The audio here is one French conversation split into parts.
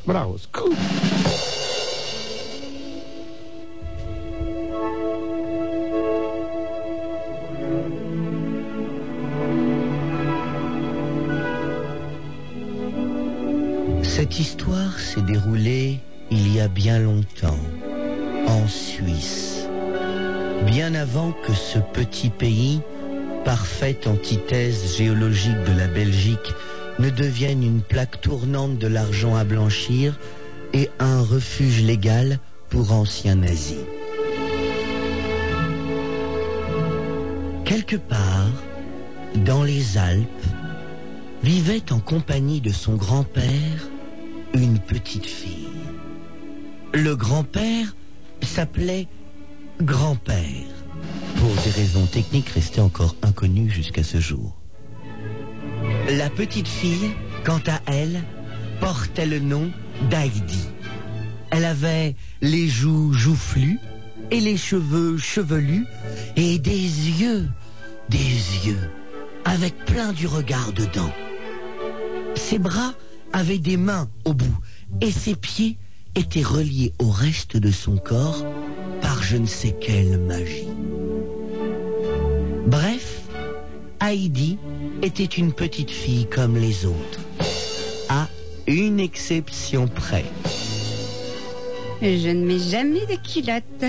Bravo, scoop. Cette histoire s'est déroulée il y a bien longtemps, en Suisse. Bien avant que ce petit pays, parfaite antithèse géologique de la Belgique, ne devienne une plaque tournante de l'argent à blanchir et un refuge légal pour anciens nazis. Quelque part, dans les Alpes, vivait en compagnie de son grand-père une petite fille. Le grand-père s'appelait grand-père, pour des raisons techniques restées encore inconnues jusqu'à ce jour. La petite fille, quant à elle, portait le nom d'Heidi. Elle avait les joues joufflues et les cheveux chevelus et des yeux, avec plein du regard dedans. Ses bras avaient des mains au bout et ses pieds étaient reliés au reste de son corps par je ne sais quelle magie. Bref, Heidi était une petite fille comme les autres, à une exception près. Je ne mets jamais de culotte.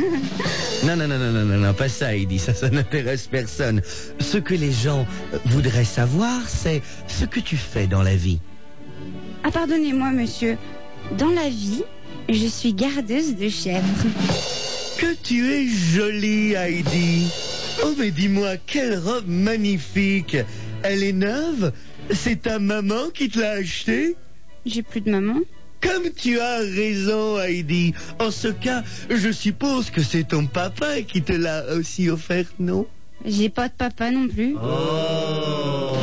Non, pas ça, Heidi, ça n'intéresse personne. Ce que les gens voudraient savoir, c'est ce que tu fais dans la vie. Ah, pardonnez-moi, monsieur. Dans la vie, je suis gardeuse de chèvres. Que tu es jolie, Heidi. Oh, mais dis-moi, quelle robe magnifique. Elle est neuve? C'est ta maman qui te l'a achetée? J'ai plus de maman. Comme tu as raison, Heidi. En ce cas, je suppose que c'est ton papa qui te l'a aussi offerte, non? J'ai pas de papa non plus. Oh.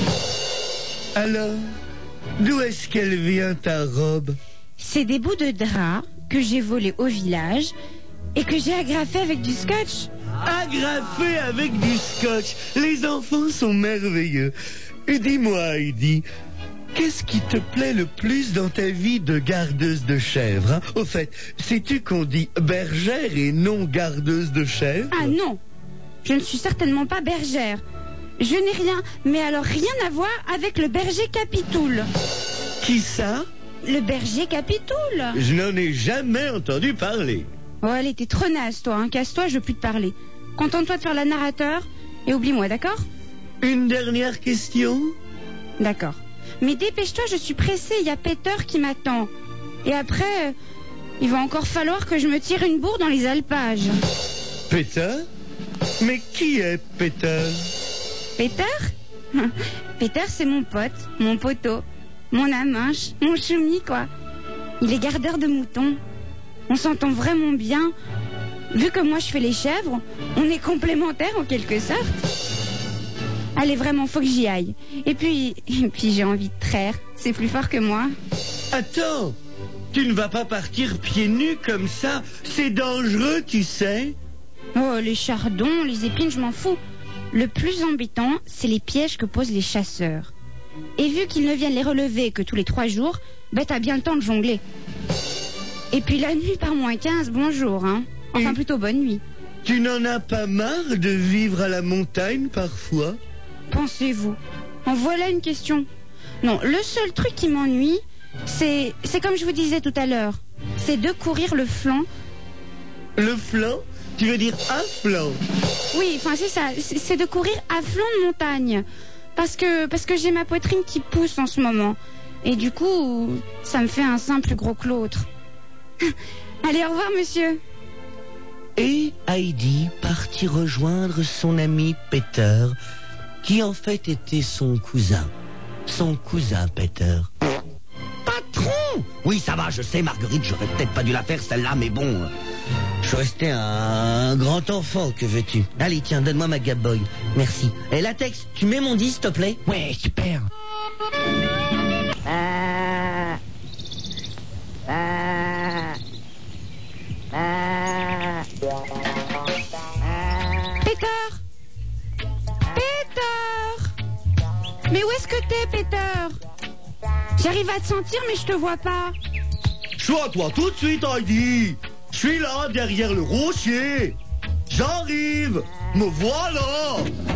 Alors, d'où est-ce qu'elle vient, ta robe? C'est des bouts de drap que j'ai volés au village et que j'ai agrafés avec du scotch. Agrafé avec du scotch. Les enfants sont merveilleux. Et dis-moi, Heidi, qu'est-ce qui te plaît le plus dans ta vie de gardeuse de chèvres, hein? Au fait, sais-tu qu'on dit bergère et non gardeuse de chèvres? Ah non, je ne suis certainement pas bergère. Je n'ai rien, mais alors rien à voir avec le berger Capitoul. Qui ça? Le berger Capitoul. Je n'en ai jamais entendu parler. Oh, elle était trop naze, toi, hein. Casse-toi, je veux plus te parler. Contente-toi de faire la narrateur et oublie-moi, d'accord? Une dernière question? D'accord. Mais dépêche-toi, je suis pressée, il y a Peter qui m'attend. Et après, il va encore falloir que je me tire une bourre dans les alpages. Peter? Mais qui est Peter? Peter? Peter, c'est mon pote, mon poteau, mon aminche, mon choumi, quoi. Il est gardeur de moutons. On s'entend vraiment bien. Vu que moi je fais les chèvres, on est complémentaires en quelque sorte. Allez, vraiment, faut que j'y aille. Et puis j'ai envie de traire. C'est plus fort que moi. Attends, tu ne vas pas partir pieds nus comme ça. C'est dangereux, tu sais. Oh, les chardons, les épines, je m'en fous. Le plus embêtant, c'est les pièges que posent les chasseurs. Et vu qu'ils ne viennent les relever que tous les 3 jours, ben t'as bien le temps de jongler. Et puis la nuit par -15, bonjour, hein. Enfin, plutôt bonne nuit. Tu n'en as pas marre de vivre à la montagne parfois? Pensez-vous? En voilà une question. Non, le seul truc qui m'ennuie, c'est comme je vous disais tout à l'heure, c'est de courir le flanc. Le flanc? Tu veux dire un flanc? Oui, enfin c'est ça, c'est de courir à flanc de montagne. Parce que j'ai ma poitrine qui pousse en ce moment. Et du coup, ça me fait un sein plus gros que l'autre. Allez, au revoir, monsieur. Et Heidi partit rejoindre son ami Peter, qui en fait était son cousin. Son cousin, Peter. Patron! Oui, ça va, je sais, Marguerite, j'aurais peut-être pas dû la faire, celle-là, mais bon... Je suis resté un grand enfant, que veux-tu? Allez, tiens, donne-moi ma Game Boy. Merci. Et Latex, tu mets mon disque, s'il te plaît? Ouais, super. Peter! Peter! Mais où est-ce que t'es, Peter? J'ai J'arrive à te sentir, mais je te vois pas. Sois-toi tout de suite, Heidi. Je suis là, derrière le rocher. J'arrive. Me voilà.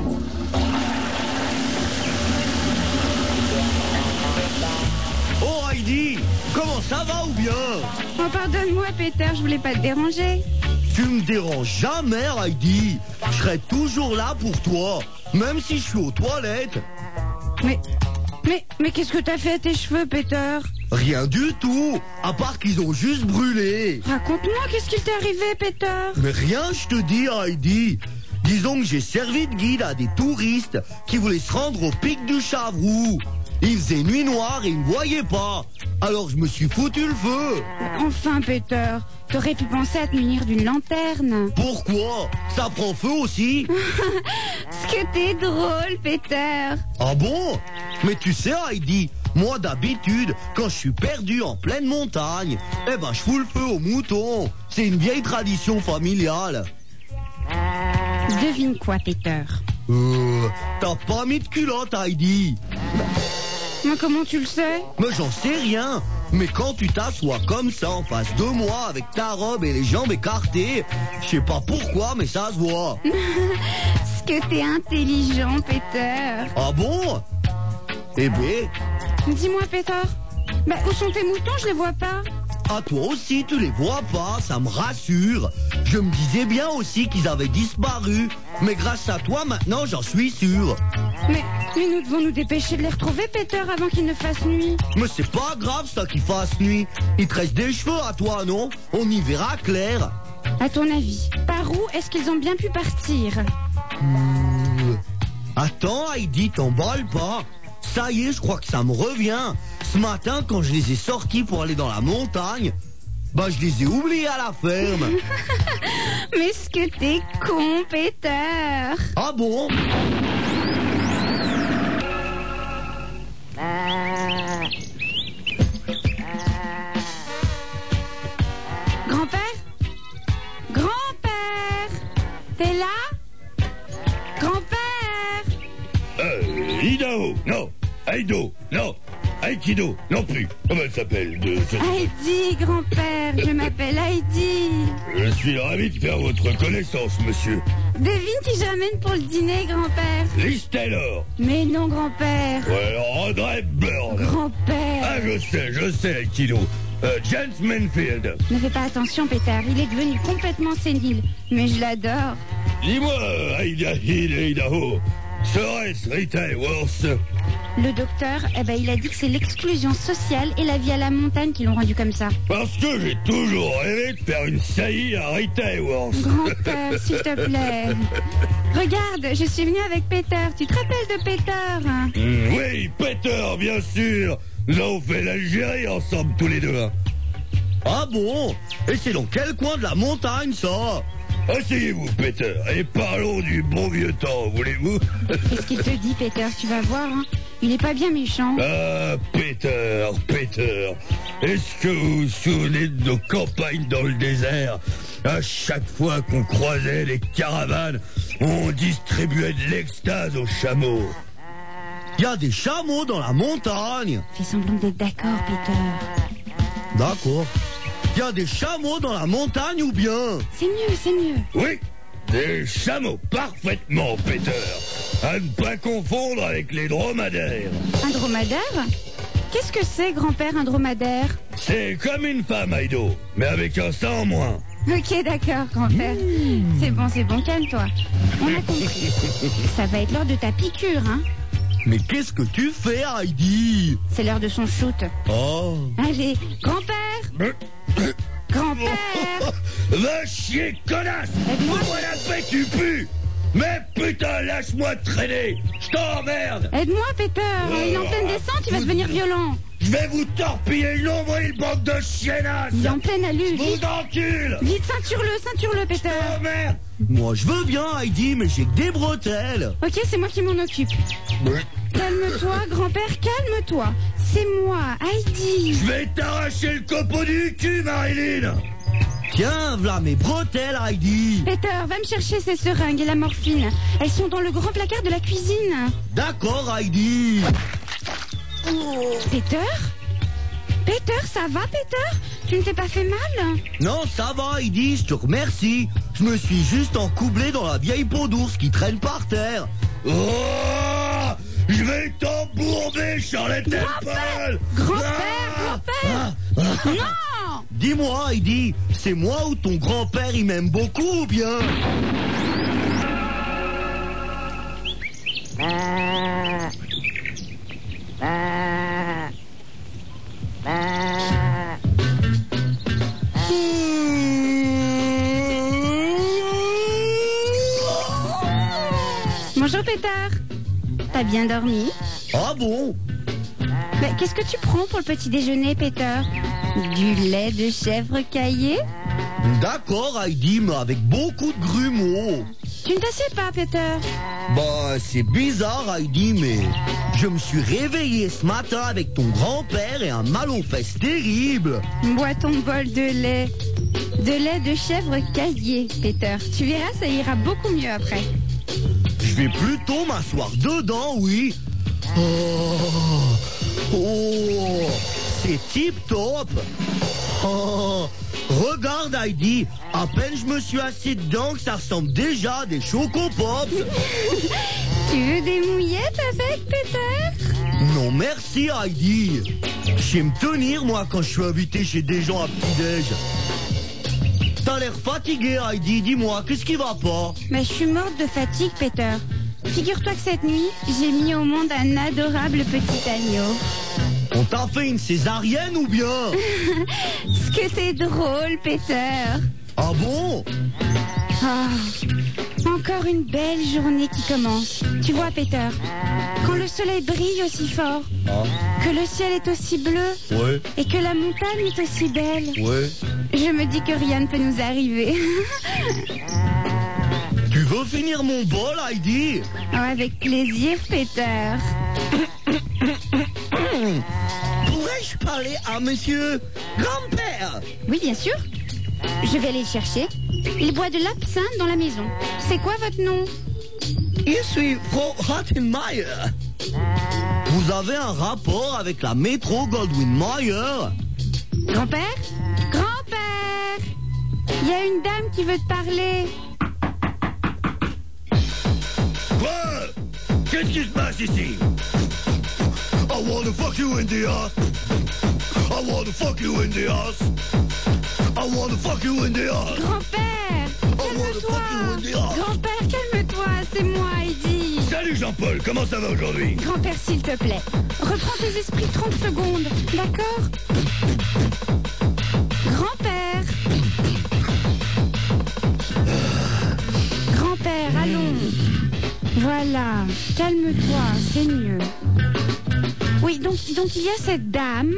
Oh, Heidi, comment ça va ou bien? Oh, pardonne-moi, Peter, je voulais pas te déranger. Tu me déranges jamais, Heidi. Je serai toujours là pour toi, même si je suis aux toilettes. Mais qu'est-ce que t'as fait à tes cheveux, Peter? Rien du tout, à part qu'ils ont juste brûlé. Raconte-moi, qu'est-ce qui t'est arrivé, Peter? Mais rien, je te dis, Heidi. Disons que j'ai servi de guide à des touristes qui voulaient se rendre au pic du Chavroux. Il faisait nuit noire et ils ne voyaient pas. Alors je me suis foutu le feu. Enfin, Peter, t'aurais pu penser à te munir d'une lanterne. Pourquoi? Ça prend feu aussi? Ce que t'es drôle, Peter. Ah bon? Mais tu sais, Heidi, moi d'habitude, quand je suis perdu en pleine montagne, eh ben je fous le feu aux moutons. C'est une vieille tradition familiale. Devine quoi, Peter? T'as pas mis de culotte, Heidi. Moi, comment tu le sais? Mais j'en sais rien. Mais quand tu t'assois comme ça en face de moi avec ta robe et les jambes écartées, je sais pas pourquoi, mais ça se voit. Ce que t'es intelligent, Peter. Ah bon? Eh ben, Dis-moi, Peter, où sont tes moutons? Je les vois pas. à toi aussi tu les vois pas, ça me rassure. Je me disais bien aussi qu'ils avaient disparu, mais grâce à toi maintenant j'en suis sûr. Mais nous devons nous dépêcher de les retrouver, Peter, avant qu'il ne fasse nuit. Mais c'est pas grave ça qu'il fasse nuit. Il te reste des cheveux à toi, non? On y verra clair. À ton avis, par où est-ce qu'ils ont bien pu partir? Attends, Heidi, t'emballe pas. Ça y est, je crois que ça me revient. Ce matin, quand je les ai sortis pour aller dans la montagne, je les ai oubliés à la ferme. Mais ce que t'es con, Peter. Ah bon? Grand-père? Grand-père? T'es là? Grand-père? Idaho, non. Aido, non. Aikido, non plus. Comment elle s'appelle Heidi, grand-père, je m'appelle Heidi. Je suis ravi de faire votre connaissance, monsieur. Devine qui j'amène pour le dîner, grand-père. Liz Taylor. Mais non, grand-père. Ouais, alors Audrey Byrne. Grand-père. Ah, je sais, Aikido. James Manfield. Ne fais pas attention, Peter, il est devenu complètement sénile. Mais je l'adore. Dis-moi, Idaho, serait-ce Rita Hayworth? Le docteur, il a dit que c'est l'exclusion sociale et la vie à la montagne qui l'ont rendu comme ça. Parce que j'ai toujours rêvé de faire une saillie à Rita Hayworth. Grand-père, s'il te plaît. Regarde, je suis venue avec Peter. Tu te rappelles de Peter? Oui, Peter, bien sûr. Nous avons fait l'Algérie ensemble tous les deux. Ah bon? Et c'est dans quel coin de la montagne, ça? Asseyez-vous, Peter, et parlons du bon vieux temps, voulez-vous? Qu'est-ce qu'il te dit, Peter? Tu vas voir, hein. Il est pas bien méchant. Ah, Peter, est-ce que vous vous souvenez de nos campagnes dans le désert? À chaque fois qu'on croisait les caravanes, on distribuait de l'extase aux chameaux. Il y a des chameaux dans la montagne. Fais semblant d'être d'accord, Peter. D'accord. Il y a des chameaux dans la montagne ou bien? C'est mieux. Oui, des chameaux, parfaitement, Peter. À ne pas confondre avec les dromadaires. Un dromadaire? Qu'est-ce que c'est, grand-père, un dromadaire? C'est comme une femme, Aido, mais avec un sein en moins. Ok, d'accord, grand-père. C'est bon, calme-toi. On a compris. Ça va être l'heure de ta piqûre, hein? Mais qu'est-ce que tu fais, Heidi? C'est l'heure de son shoot. Oh. Allez, grand-père! Grand-père! Va chier, connasse! Aide-moi. Ouvre la paix, tu pues! Mais putain, lâche-moi traîner! Je t'emmerde! Aide-moi, Peter! Il est en pleine descente, il va devenir violent. Je vais vous torpiller le nombril, bande de chiennasses! Il est en pleine allure. Vous encule! Vite, ceinture-le, Peter! Oh merde! Moi, je veux bien, Heidi, mais j'ai que des bretelles. Ok, c'est moi qui m'en occupe. Calme-toi, grand-père, calme-toi. C'est moi, Heidi. Je vais t'arracher le copeau du cul, Marilyn! Tiens, voilà mes bretelles, Heidi. Peter, va me chercher ces seringues et la morphine. Elles sont dans le grand placard de la cuisine. D'accord, Heidi. Peter, Peter, ça va, Peter? Tu ne t'es pas fait mal? Non, ça va, Heidi, je te remercie. Je me suis juste encoublé dans la vieille peau d'ours qui traîne par terre. Oh, je vais t'embourber, Charlotte Temple. Grand-père, Non! Dis-moi, Heidi, c'est moi ou ton grand-père, il m'aime beaucoup ou bien? Bonjour, Peter. T'as bien dormi? Ah bon? Mais qu'est-ce que tu prends pour le petit déjeuner, Peter? Du lait de chèvre caillé? D'accord, Heidi, mais avec beaucoup de grumeaux. Tu ne t'assieds pas, Peter? Bah, c'est bizarre, Heidi, mais je me suis réveillé ce matin avec ton grand-père et un mal aux fesses terrible. Bois ton bol de lait. De lait de chèvre caillé, Peter. Tu verras, ça ira beaucoup mieux après. Je vais plutôt m'asseoir dedans, oui. Oh, c'est tip-top. Oh, regarde, Heidi, à peine je me suis assis dedans que ça ressemble déjà à des chocopops. Tu veux des mouillettes avec, Peter? Non, merci, Heidi. Je sais me tenir, moi, quand je suis invité chez des gens à petit-déj. T'as l'air fatigué, Heidi. Dis-moi, qu'est-ce qui va pas? Mais je suis morte de fatigue, Peter. Figure-toi que cette nuit, j'ai mis au monde un adorable petit agneau. On t'a fait une césarienne ou bien? Ce que c'est drôle, Peter. Ah bon? Encore une belle journée qui commence. Tu vois, Peter, quand le soleil brille aussi fort, que le ciel est aussi bleu, Ouais, et que la montagne est aussi belle, ouais. je me dis que rien ne peut nous arriver. Tu veux finir mon bol, Heidi? Oh, avec plaisir, Peter. Pourrais-je parler à monsieur grand-père? Oui, bien sûr. Je vais aller le chercher. Il boit de l'absinthe dans la maison. C'est quoi votre nom? Je suis Frau Rottenmeier. Vous avez un rapport avec la métro Goldwyn-Mayer? Grand-père? Grand-père! Il y a une dame qui veut te parler. Quoi? Qu'est-ce qui se passe ici? I wanna fuck you in the ass. I wanna fuck you in the ass. I wanna fuck you in the ass. Grand-père! Calme-toi! Grand-père, calme-toi, c'est moi, Heidi. Salut Jean-Paul, comment ça va aujourd'hui? Grand-père, s'il te plaît, reprends tes esprits 30 secondes, d'accord? Grand-père! Grand-père, allons. Voilà, calme-toi, c'est mieux. Oui, donc il y a cette dame,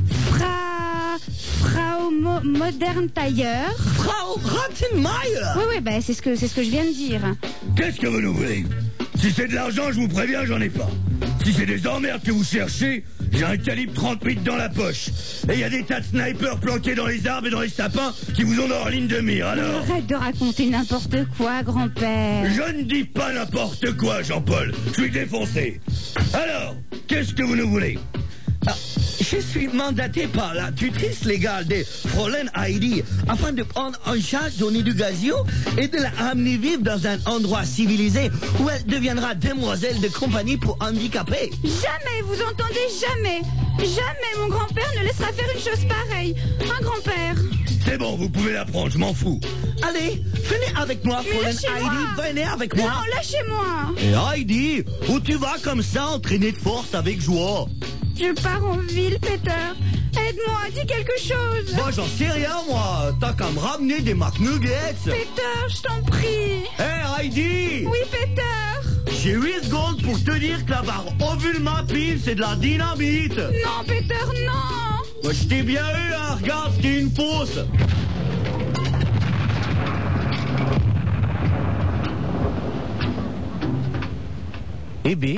Frau Modern Tailleur. Frau Rottenmeier. Oui, bah, c'est ce que je viens de dire. Qu'est-ce que vous nous voulez? Si c'est de l'argent, je vous préviens, j'en ai pas. Si c'est des emmerdes que vous cherchez, j'ai un calibre 38 dans la poche. Et il y a des tas de snipers planqués dans les arbres et dans les sapins qui vous ont en ligne de mire, alors... Arrête de raconter n'importe quoi, grand-père. Je ne dis pas n'importe quoi, Jean-Paul. Je suis défoncé. Alors, qu'est-ce que vous nous voulez? Je suis mandaté par la tutrice légale de Fräulein Heidi afin de prendre en charge Donnie du Gazio et de la ramener vivre dans un endroit civilisé où elle deviendra demoiselle de compagnie pour handicapés. Jamais, vous entendez, jamais. Jamais mon grand-père ne laissera faire une chose pareille. Un grand-père. C'est bon, vous pouvez la prendre, je m'en fous. Allez, venez avec moi, Mais Fräulein lâchez-moi. Heidi, venez avec moi. Non, lâchez-moi. Et Heidi, où tu vas comme ça entraîner de force avec joie? Je pars en ville, Peter. Aide-moi, dis quelque chose. Moi, j'en sais rien, moi. T'as qu'à me ramener des McNuggets. Peter, je t'en prie. Hé, Heidi! Oui, Peter. J'ai 8 secondes pour te dire que la barre ovule ma pile, c'est de la dynamite. Non, Peter, non. Moi, je t'ai bien eu, hein. Regarde, c'était une fausse. Eh bien,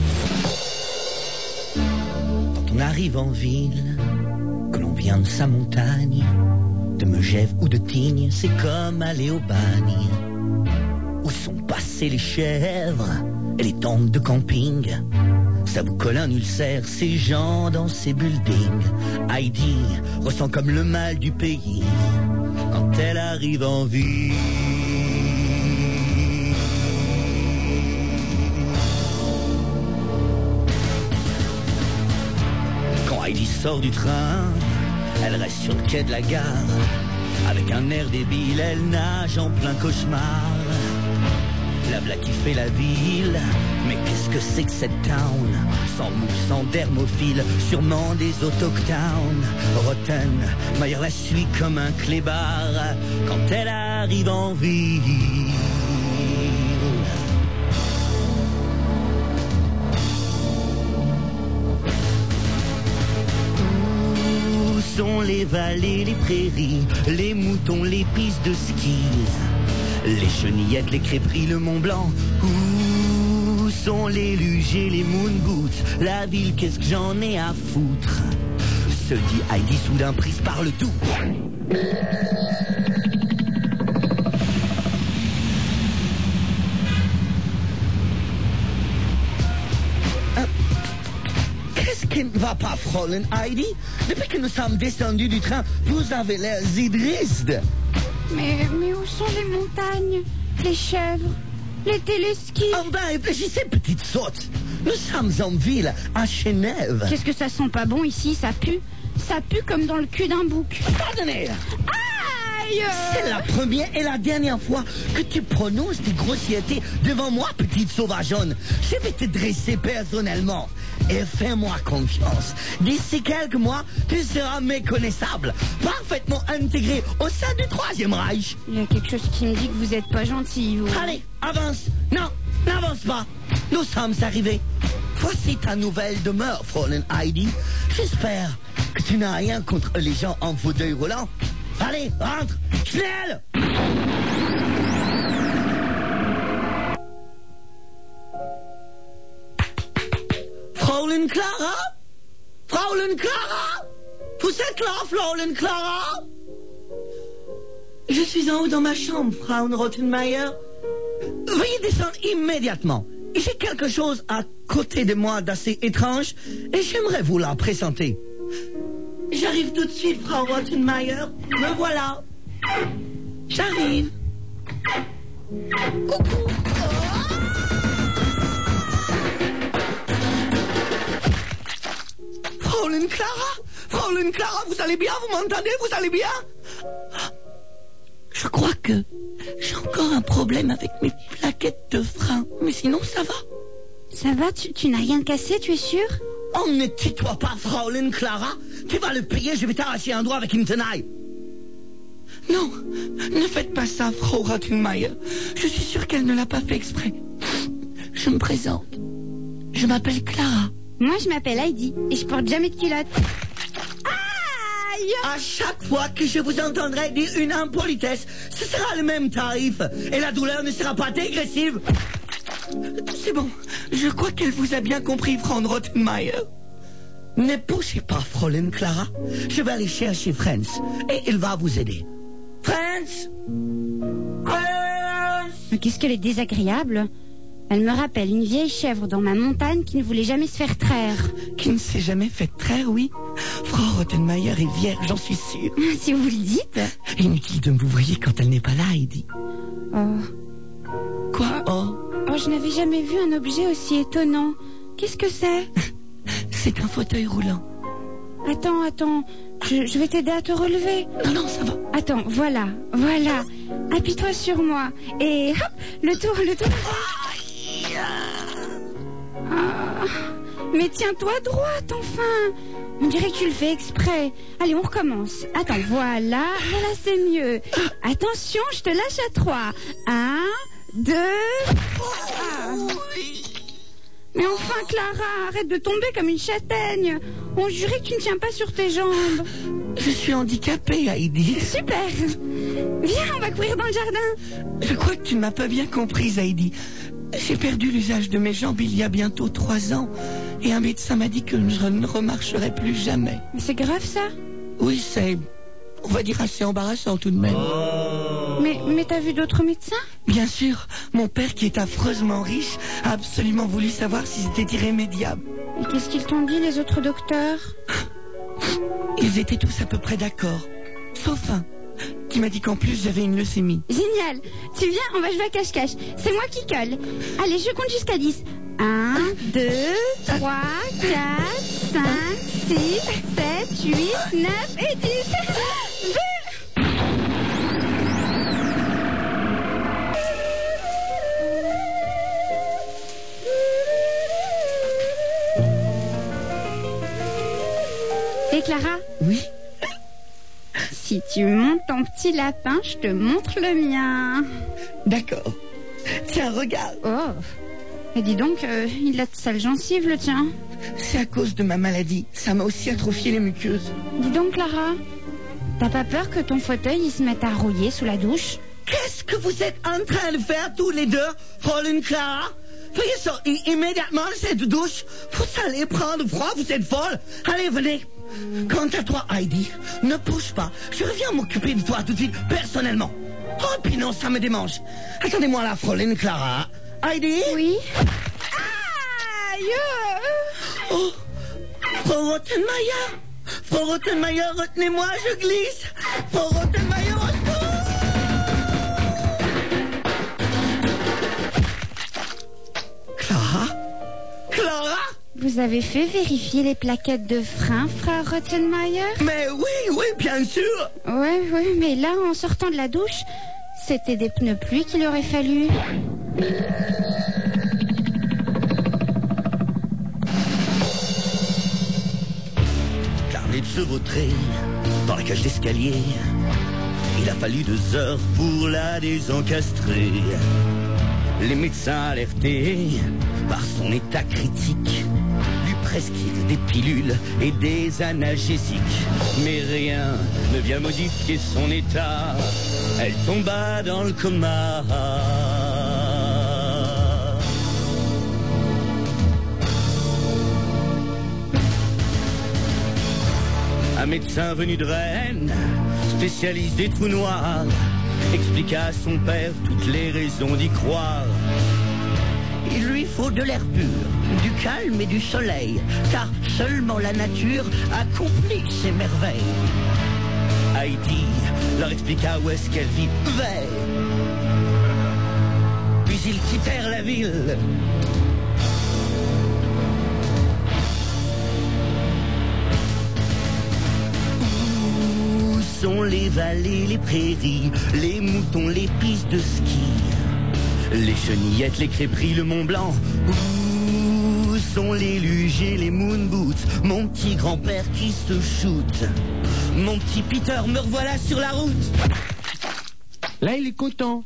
quand on arrive en ville, que l'on vient de sa montagne, de Megève ou de Tignes, c'est comme aller au bagne. Où sont passées les chèvres et les tentes de camping? Ça vous colle un ulcère, ces gens dans ces buildings. Heidi ressent comme le mal du pays quand elle arrive en ville. Quand Heidi sort du train, elle reste sur le quai de la gare. Avec un air débile, elle nage en plein cauchemar. La blague qui fait la ville, mais qu'est-ce que c'est que cette town? Sans mousse, sans dermophile, sûrement des autochtones. Rottenmeier la suit comme un clébard quand elle arrive en ville. Où sont les vallées, les prairies, les moutons, les pistes de ski? Les chenillettes, les crêperies, le Mont Blanc. Où sont les lugers, les moon boots? La ville, qu'est-ce que j'en ai à foutre? Se dit Heidi soudain prise par le tout. Qu'est-ce qui ne va pas, Fräulein Heidi? Depuis que nous sommes descendus du train, vous avez l'air triste. Mais où sont les montagnes, les chèvres, les téléskis? Oh ben, réfléchissez, petite sotte. Nous sommes en ville, à Genève. Qu'est-ce que ça sent pas bon ici, ça pue? Ça pue comme dans le cul d'un bouc. Pardonnez. Aïe! C'est la première et la dernière fois que tu prononces des grossièretés devant moi, petite sauvageonne. Je vais te dresser personnellement. Et fais-moi confiance. D'ici quelques mois, tu seras méconnaissable, parfaitement intégré au sein du Troisième Reich. Il y a quelque chose qui me dit que vous êtes pas gentil, vous. Allez, avance. Non, n'avance pas. Nous sommes arrivés. Voici ta nouvelle demeure, Fräulein Heidi. J'espère que tu n'as rien contre les gens en fauteuil roulant. Allez, rentre, schnell! Fräulein Clara? Fräulein Clara? Vous êtes là, Fräulein Clara? Je suis en haut dans ma chambre, Frau Rottenmeier. Veuillez descendre immédiatement. J'ai quelque chose à côté de moi d'assez étrange et j'aimerais vous la présenter. J'arrive tout de suite, Frau Rottenmeier. Me voilà. J'arrive. Coucou. Fräulein Clara? Fräulein Clara, vous allez bien? Vous m'entendez? Vous allez bien? Je crois que j'ai encore un problème avec mes plaquettes de frein. Mais sinon, ça va. Ça va? Tu n'as rien cassé, tu es sûr? Oh, ne tais-toi pas, Fräulein Clara. Tu vas le payer, je vais t'arracher un doigt avec une tenaille. Non, ne faites pas ça, Frau Rottenmeier. Je suis sûr qu'elle ne l'a pas fait exprès. Je me présente. Je m'appelle Clara. Moi, je m'appelle Heidi et je porte jamais de culotte. Aïe! À chaque fois que je vous entendrai dire une impolitesse, ce sera le même tarif. Et la douleur ne sera pas dégressive. C'est bon, je crois qu'elle vous a bien compris, Frau Rottenmeier. Ne bougez pas, Fräulein Clara. Je vais aller chercher Franz et il va vous aider. Franz! Franz! Mais qu'est-ce qu'elle est désagréable? Elle me rappelle une vieille chèvre dans ma montagne qui ne voulait jamais se faire traire. Qui ne s'est jamais fait traire, oui. Frau Rottenmeier est vierge, j'en suis sûre. Si vous le dites. Inutile de me vous voyer quand elle n'est pas là, Heidi. Oh. Quoi, oh? Oh, je n'avais jamais vu un objet aussi étonnant. Qu'est-ce que c'est? C'est un fauteuil roulant. Attends. Je vais t'aider à te relever. Non, ça va. Attends, voilà. Appuie-toi sur moi. Et hop, le tour. Ah, mais tiens-toi droite, enfin. On dirait que tu le fais exprès. Allez, on recommence. Attends, voilà, c'est mieux. Attention, je te lâche à 3. 1, 2... Ah. Mais enfin, Clara, arrête de tomber comme une châtaigne. On jurait que tu ne tiens pas sur tes jambes. Je suis handicapée, Heidi. Super. Viens, on va courir dans le jardin. Je crois que tu ne m'as pas bien comprise, Heidi. J'ai perdu l'usage de mes jambes il y a bientôt 3 ans. Et un médecin m'a dit que je ne remarcherai plus jamais. Mais c'est grave, ça? Oui, c'est, on va dire, assez embarrassant tout de même. Mais t'as vu d'autres médecins? Bien sûr. Mon père, qui est affreusement riche, a absolument voulu savoir si c'était irrémédiable. Et qu'est-ce qu'ils t'ont dit, les autres docteurs? Ils étaient tous à peu près d'accord. Sauf un, qui m'a dit qu'en plus j'avais une leucémie. Génial. Tu viens, on va jouer à cache-cache. C'est moi qui colle. Allez, je compte jusqu'à 10. 1, 2, 3, 4, 5, 6, 7, 8, 9 et 10. Et Clara? Oui? Si tu montes ton petit lapin, je te montre le mien. D'accord. Tiens, regarde. Oh. Et dis donc, il a de sales gencives, le tien. C'est à cause de ma maladie. Ça m'a aussi atrophié les muqueuses. Dis donc, Clara, t'as pas peur que ton fauteuil il se mette à rouiller sous la douche? Qu'est-ce que vous êtes en train de faire tous les deux, Fräulein Clara? Veuillez sortir immédiatement de cette douche. Vous allez prendre froid, vous êtes folle. Allez, venez. Quant à toi, Heidi, ne bouge pas. Je reviens m'occuper de toi tout de suite, personnellement. Oh, puis non, ça me démange. Attendez-moi là, Fräulein Clara. Heidi? Oui. Aïe! Oh, Frau Rottenmeier. Frau Rottenmeier, retenez-moi, je glisse. Frau Rottenmeier, au secours. Clara? Clara? Vous avez fait vérifier les plaquettes de frein, Frau Rottenmeier? Mais oui, bien sûr. Ouais, mais là, en sortant de la douche, c'était des pneus pluie qu'il aurait fallu. Carnet de chevautré dans la cage d'escalier. Il a fallu 2 heures pour la désencastrer. Les médecins alertés par son état critique lui prescrivent des pilules et des analgésiques. Mais rien ne vient modifier son état. Elle tomba dans le coma. Un médecin venu de Rennes, spécialiste des trous noirs, expliqua à son père toutes les raisons d'y croire. Il lui faut de l'air pur, du calme et du soleil, car seulement la nature accomplit ses merveilles. Heidi leur expliqua où est-ce qu'elle vivait. Puis ils quittèrent la ville. Où sont les vallées, les prairies, les moutons, les pistes de ski, les chenillettes, les crêperies, le Mont Blanc? Où sont les luges et les moon boots? Mon petit grand-père qui se shoot. Mon petit Peter, me revoilà sur la route. Là, il est content.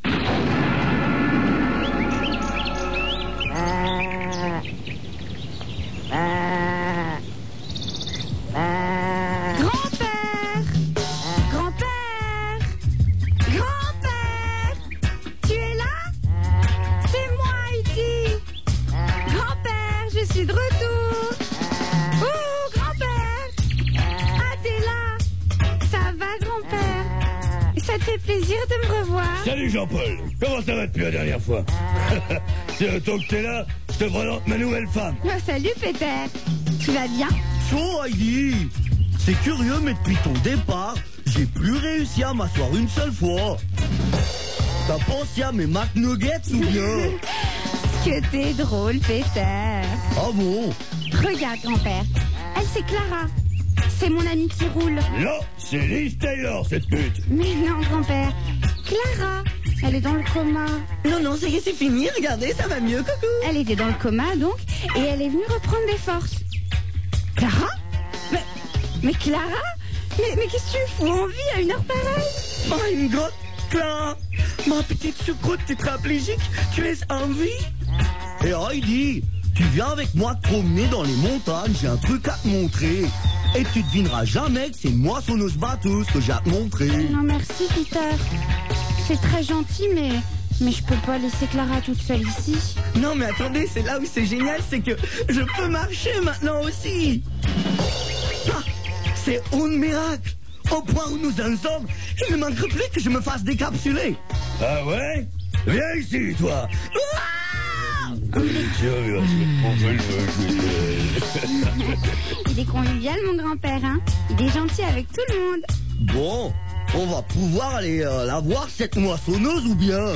Plaisir de me revoir. Salut Jean-Paul, comment ça va depuis la dernière fois? C'est le temps que t'es là, je te présente ma nouvelle femme. Oh, salut Peter, tu vas bien? Chaud, Heidi. C'est curieux, mais depuis ton départ, j'ai plus réussi à m'asseoir une seule fois. T'as pensé à mes McNuggets ou bien? Que t'es drôle, Peter. Ah bon? Regarde, grand-père, elle c'est Clara. C'est mon amie qui roule. Non, c'est Liz Taylor, cette pute. Mais non, grand-père. Clara, elle est dans le coma. Non, ça y est, c'est fini. Regardez, ça va mieux, coucou. Elle était dans le coma, donc, et elle est venue reprendre des forces. Clara? Mais Clara? Mais qu'est-ce que tu fous en vie à une heure pareille? Oh, une grotte, Clara. Ma petite choucroute tétraplégique, tu es en vie? Et Heidi, tu viens avec moi te promener dans les montagnes, j'ai un truc à te montrer. Et tu devineras jamais que c'est moi son os bateuse que j'ai à te montrer. Non, merci, Peter. C'est très gentil, mais je peux pas laisser Clara toute seule ici. Non, mais attendez, c'est là où c'est génial, c'est que je peux marcher maintenant aussi. Ah, c'est un miracle. Au point où nous en sommes, il ne manquerait plus que je me fasse décapsuler. Ah ouais? Viens ici, toi. Il est convivial, mon grand-père, hein. Il est gentil avec tout le monde. Bon, on va pouvoir aller la voir, cette moissonneuse, ou bien?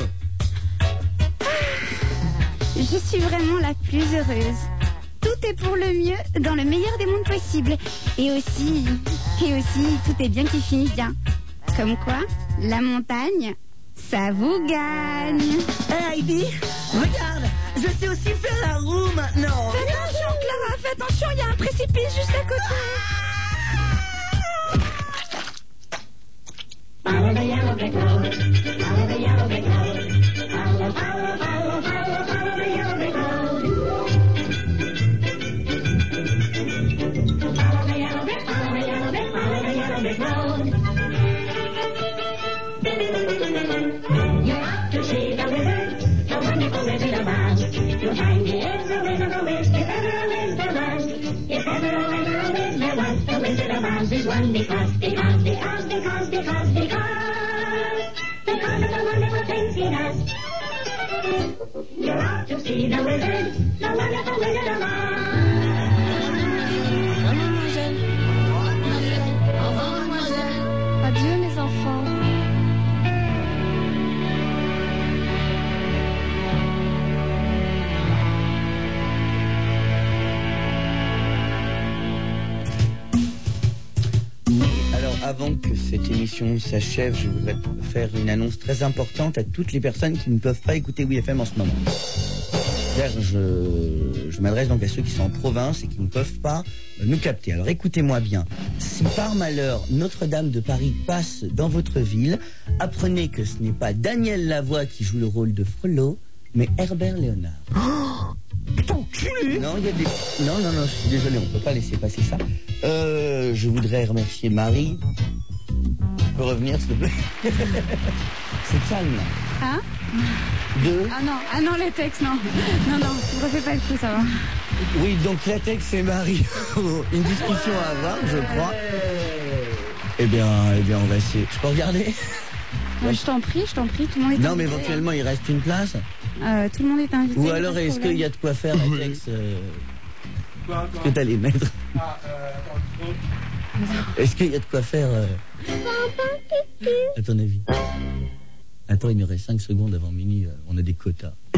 Je suis vraiment la plus heureuse. Tout est pour le mieux, dans le meilleur des mondes possibles. Et aussi, tout est bien qui finit bien. Comme quoi, la montagne, ça vous gagne. Hé Heidi, regarde, je sais aussi faire la roue maintenant. Fais attention, Clara, fais attention, il y a un précipice juste à côté. Follow the yellow brick road, follow the yellow brick road, follow, follow, follow, follow, follow the yellow brick road. Follow the yellow brick, follow the yellow brick, follow the yellow brick road. You're out to see the wizard, the wonderful Wizard of Oz. You'll find he is the Wizard of Oz, if ever a wiz there was. If ever a wiz there was, the Wizard of Oz is one because of the wonderful things he does. You're out to see the wizard, the wonderful Wizard of Oz. Au revoir, mademoiselle. Adieu, mes enfants. Avant que cette émission s'achève, je voudrais faire une annonce très importante à toutes les personnes qui ne peuvent pas écouter WFM en ce moment. Je m'adresse donc à ceux qui sont en province et qui ne peuvent pas nous capter. Alors écoutez-moi bien. Si par malheur Notre-Dame de Paris passe dans votre ville, apprenez que ce n'est pas Daniel Lavoie qui joue le rôle de Frollo, mais Herbert Léonard. Non, il y a des... Non, je suis désolé, on ne peut pas laisser passer ça. Je voudrais remercier Marie. Tu peux revenir, s'il te plaît? C'est calme, là. Hein? Ah non, latex, non. Non, tu refais pas le coup, ça va. Oui, donc latex et Marie. Une discussion à avoir, je crois. Eh bien, on va essayer. Je peux regarder? Je t'en prie, tout le monde est invité. Non, mais éventuellement, il reste une place. Tout le monde est invité. Ou alors, est-ce qu'il y a de quoi faire, latex? Est-ce que t'as les mettre? Est-ce qu'il y a de quoi faire à ton avis? Attends, il nous reste 5 secondes avant minuit, on a des quotas.